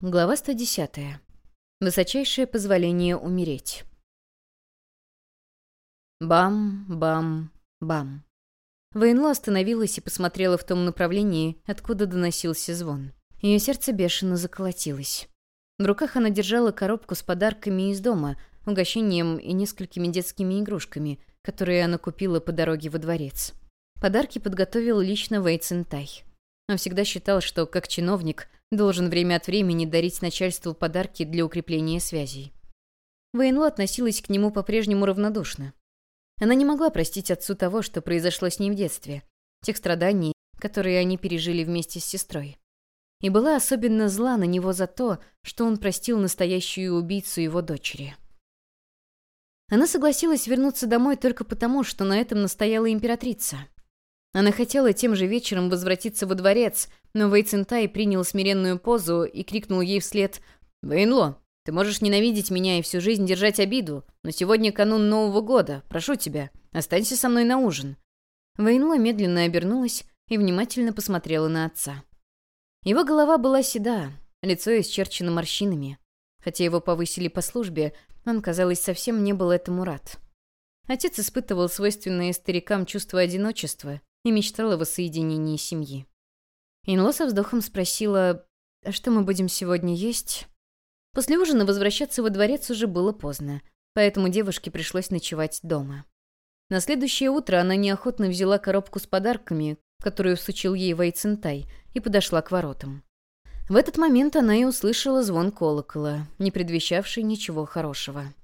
Глава 110. Высочайшее позволение умереть. Бам, бам, бам. Вэйнло остановилась и посмотрела в том направлении, откуда доносился звон. Ее сердце бешено заколотилось. В руках она держала коробку с подарками из дома, угощением и несколькими детскими игрушками, которые она купила по дороге во дворец. Подарки подготовил лично Вэй Цинтай. Он всегда считал, что, как чиновник, должен время от времени дарить начальству подарки для укрепления связей. Вэйнло относилась к нему по-прежнему равнодушно. Она не могла простить отцу того, что произошло с ней в детстве, тех страданий, которые они пережили вместе с сестрой. И была особенно зла на него за то, что он простил настоящую убийцу его дочери. Она согласилась вернуться домой только потому, что на этом настояла императрица. Она хотела тем же вечером возвратиться во дворец, но Вэй Цинтай принял смиренную позу и крикнул ей вслед: «Вэйнло, ты можешь ненавидеть меня и всю жизнь держать обиду, но сегодня канун Нового года. Прошу тебя, останься со мной на ужин». Вэйнло медленно обернулась и внимательно посмотрела на отца. Его голова была седа, лицо исчерчено морщинами. Хотя его повысили по службе, он, казалось, совсем не был этому рад. Отец испытывал свойственное старикам чувство одиночества и мечтал о воссоединении семьи. Инло со вздохом спросила: «А что мы будем сегодня есть?» После ужина возвращаться во дворец уже было поздно, поэтому девушке пришлось ночевать дома. На следующее утро она неохотно взяла коробку с подарками, которую всучил ей Вэй Цинтай, и подошла к воротам. В этот момент она и услышала звон колокола, не предвещавший ничего хорошего.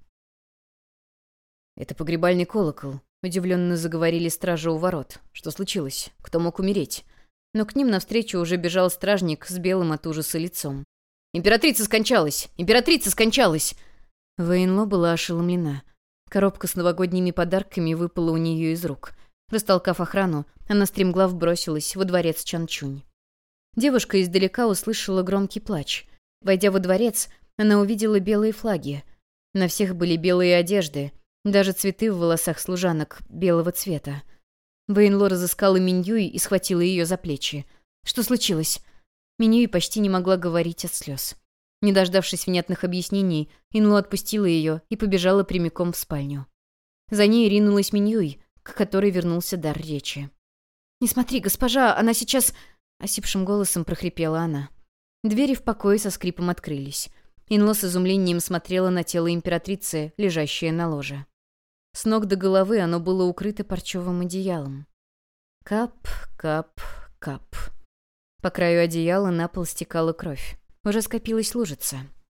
«Это погребальный колокол», — удивленно заговорили стражи у ворот. «Что случилось? Кто мог умереть?» Но к ним навстречу уже бежал стражник с белым от ужаса лицом. «Императрица скончалась! Императрица скончалась!» Вэйнло была ошеломлена. Коробка с новогодними подарками выпала у нее из рук. Растолкав охрану, она стремглав бросилась во дворец Чанчунь. Девушка издалека услышала громкий плач. Войдя во дворец, она увидела белые флаги. На всех были белые одежды, даже цветы в волосах служанок белого цвета. Вэйнло разыскала Миньюй и схватила ее за плечи. «Что случилось?» Миньюй почти не могла говорить от слез. Не дождавшись внятных объяснений, Инло отпустила ее и побежала прямиком в спальню. За ней ринулась Миньюй, к которой вернулся дар речи. «Не смотри, госпожа, она сейчас...» — осипшим голосом прохрипела она. Двери в покое со скрипом открылись. Инло с изумлением смотрела на тело императрицы, лежащее на ложе. С ног до головы оно было укрыто парчевым одеялом. Кап, кап, кап. По краю одеяла на пол стекала кровь. Уже скопилась лужица.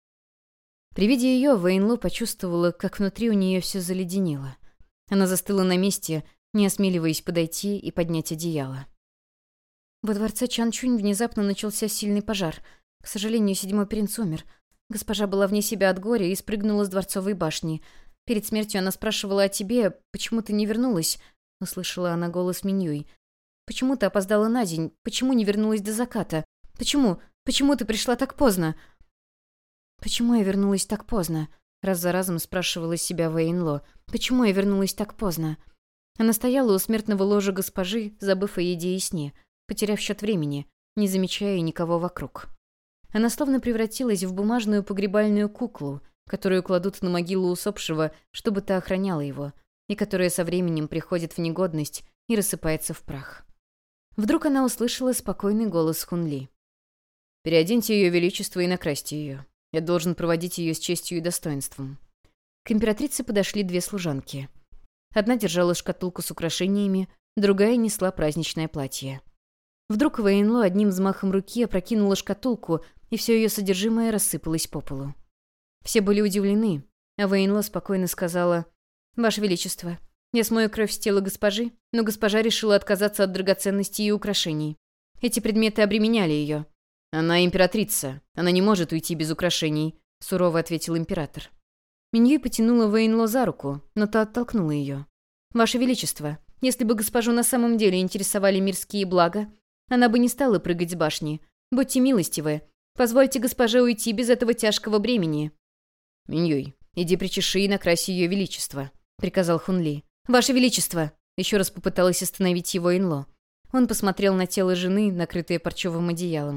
При виде ее Вэйнло почувствовала, как внутри у нее все заледенело. Она застыла на месте, не осмеливаясь подойти и поднять одеяло. Во дворце Чанчунь внезапно начался сильный пожар. К сожалению, 7-й принц умер. Госпожа была вне себя от горя и спрыгнула с дворцовой башни. Перед смертью она спрашивала о тебе, почему ты не вернулась. Услышала она голос Миньюй. Почему ты опоздала на день? Почему не вернулась до заката? Почему? Почему ты пришла так поздно? Почему я вернулась так поздно? Раз за разом спрашивала себя Вэйнло. Почему я вернулась так поздно? Она стояла у смертного ложа госпожи, забыв о еде и сне, потеряв счет времени, не замечая никого вокруг. Она словно превратилась в бумажную погребальную куклу, которую кладут на могилу усопшего, чтобы та охраняла его, и которая со временем приходит в негодность и рассыпается в прах. Вдруг она услышала спокойный голос Хунли. «Переоденьте ее величество и накрасьте ее. Я должен проводить ее с честью и достоинством». К императрице подошли 2 служанки. Одна держала шкатулку с украшениями, другая несла праздничное платье. Вдруг Вэйнло одним взмахом руки опрокинула шкатулку, и все ее содержимое рассыпалось по полу. Все были удивлены, а Вэйнло спокойно сказала: «Ваше Величество, я смою кровь с тела госпожи, но госпожа решила отказаться от драгоценностей и украшений. Эти предметы обременяли ее». «Она императрица, она не может уйти без украшений», — сурово ответил император. Миньюй потянула Вэйнло за руку, но та оттолкнула ее. «Ваше Величество, если бы госпожу на самом деле интересовали мирские блага, она бы не стала прыгать с башни. Будьте милостивы, позвольте госпоже уйти без этого тяжкого бремени». «Миньюй, иди причеши и накрась ее величество», — приказал Хунли. «Ваше Величество!» — еще раз попыталась остановить его Инло. Он посмотрел на тело жены, накрытое парчевым одеялом,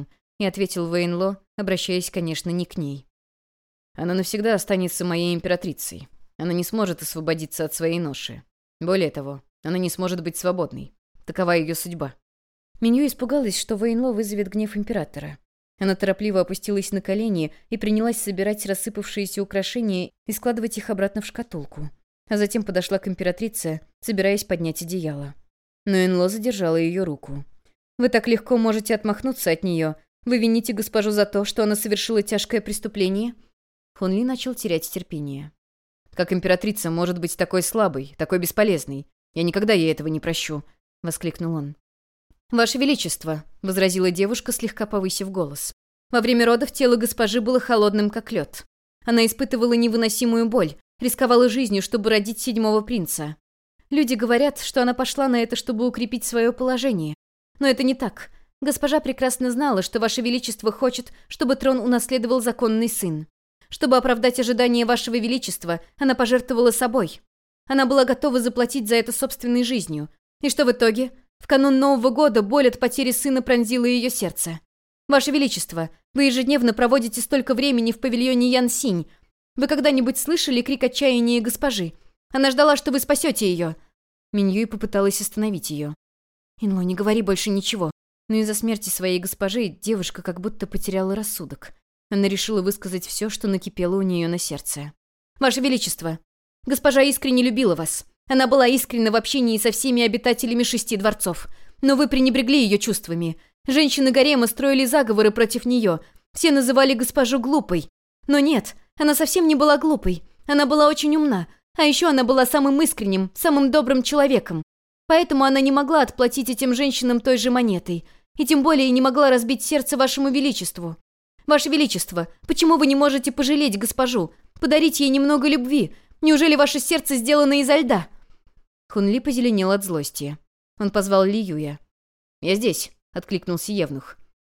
и ответил Вэйнло, обращаясь, конечно, не к ней. «Она навсегда останется моей императрицей. Она не сможет освободиться от своей ноши. Более того, она не сможет быть свободной. Такова ее судьба». Минью испугалась, что Вэйнло вызовет гнев императора. Она торопливо опустилась на колени и принялась собирать рассыпавшиеся украшения и складывать их обратно в шкатулку. А затем подошла к императрице, собираясь поднять одеяло. Но Энло задержала ее руку. «Вы так легко можете отмахнуться от нее. Вы вините госпожу за то, что она совершила тяжкое преступление?» Хунли начал терять терпение. «Как императрица может быть такой слабой, такой бесполезной? Я никогда ей этого не прощу», — воскликнул он. «Ваше Величество», — возразила девушка, слегка повысив голос. «Во время родов тело госпожи было холодным, как лед. Она испытывала невыносимую боль, рисковала жизнью, чтобы родить 7-го принца. Люди говорят, что она пошла на это, чтобы укрепить свое положение. Но это не так. Госпожа прекрасно знала, что Ваше Величество хочет, чтобы трон унаследовал законный сын. Чтобы оправдать ожидания Вашего Величества, она пожертвовала собой. Она была готова заплатить за это собственной жизнью. И что в итоге? В канун Нового года боль от потери сына пронзила ее сердце. Ваше Величество, вы ежедневно проводите столько времени в павильоне Янсинь. Вы когда-нибудь слышали крик отчаяния госпожи? Она ждала, что вы спасете ее». Миньюй попыталась остановить ее. «Инло, не говори больше ничего». Но из-за смерти своей госпожи девушка как будто потеряла рассудок. Она решила высказать все, что накипело у нее на сердце. «Ваше Величество, госпожа искренне любила вас. Она была искренна в общении со всеми обитателями 6 дворцов. Но вы пренебрегли ее чувствами. Женщины гарема строили заговоры против нее. Все называли госпожу глупой. Но нет, она совсем не была глупой. Она была очень умна. А еще она была самым искренним, самым добрым человеком. Поэтому она не могла отплатить этим женщинам той же монетой. И тем более не могла разбить сердце Вашему Величеству. Ваше Величество, почему вы не можете пожалеть госпожу? Подарить ей немного любви? Неужели ваше сердце сделано изо льда?» Хунли позеленел от злости. Он позвал Ли Юя. «Я здесь», — откликнулся Евнух.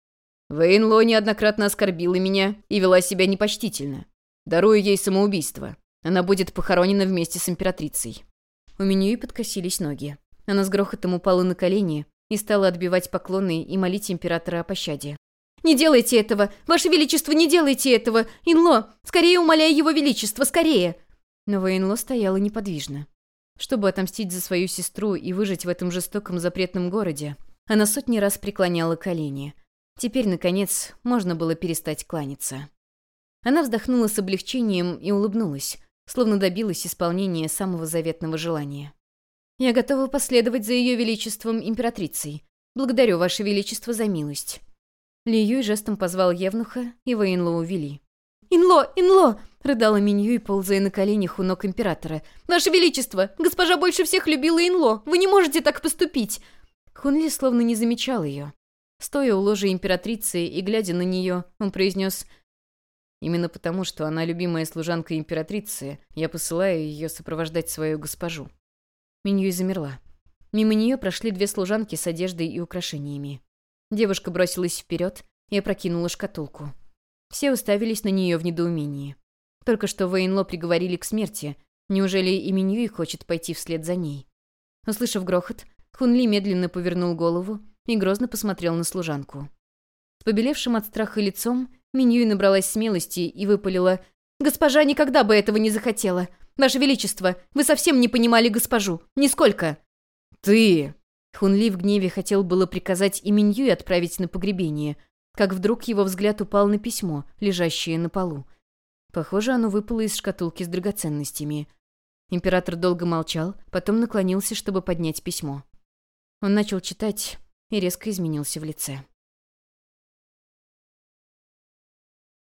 «Вэйнло неоднократно оскорбила меня и вела себя непочтительно. Дарую ей самоубийство. Она будет похоронена вместе с императрицей». У Миньюи подкосились ноги. Она с грохотом упала на колени и стала отбивать поклоны и молить императора о пощаде. «Не делайте этого! Ваше Величество, не делайте этого! Инло! Скорее умоляй его Величество, скорее!» Но Вэйнло стояла неподвижно. Чтобы отомстить за свою сестру и выжить в этом жестоком запретном городе, она сотни раз преклоняла колени. Теперь, наконец, можно было перестать кланяться. Она вздохнула с облегчением и улыбнулась, словно добилась исполнения самого заветного желания. «Я готова последовать за ее величеством императрицей. Благодарю, Ваше Величество, за милость». Ли Юй жестом позвал Евнуха, и Вэйнло увели. «Инло! Инло!» — рыдала Миньюй, ползая на коленях у ног императора. «Ваше Величество! Госпожа больше всех любила Инло! Вы не можете так поступить!» Хунли словно не замечал ее. Стоя у ложа императрицы и глядя на нее, он произнес: «Именно потому, что она любимая служанка императрицы, я посылаю ее сопровождать свою госпожу». Миньюй замерла. Мимо нее прошли 2 служанки с одеждой и украшениями. Девушка бросилась вперед и опрокинула шкатулку. Все уставились на нее в недоумении. Только что Вэйнло приговорили к смерти. Неужели и Миньюй хочет пойти вслед за ней? Услышав грохот, Хунли медленно повернул голову и грозно посмотрел на служанку. С побелевшим от страха лицом Миньюй набралась смелости и выпалила: «Госпожа никогда бы этого не захотела. Ваше Величество, вы совсем не понимали госпожу. Нисколько!» «Ты!» Хунли в гневе хотел было приказать и Миньюй отправить на погребение, как вдруг его взгляд упал на письмо, лежащее на полу. Похоже, оно выпало из шкатулки с драгоценностями. Император долго молчал, потом наклонился, чтобы поднять письмо. Он начал читать и резко изменился в лице.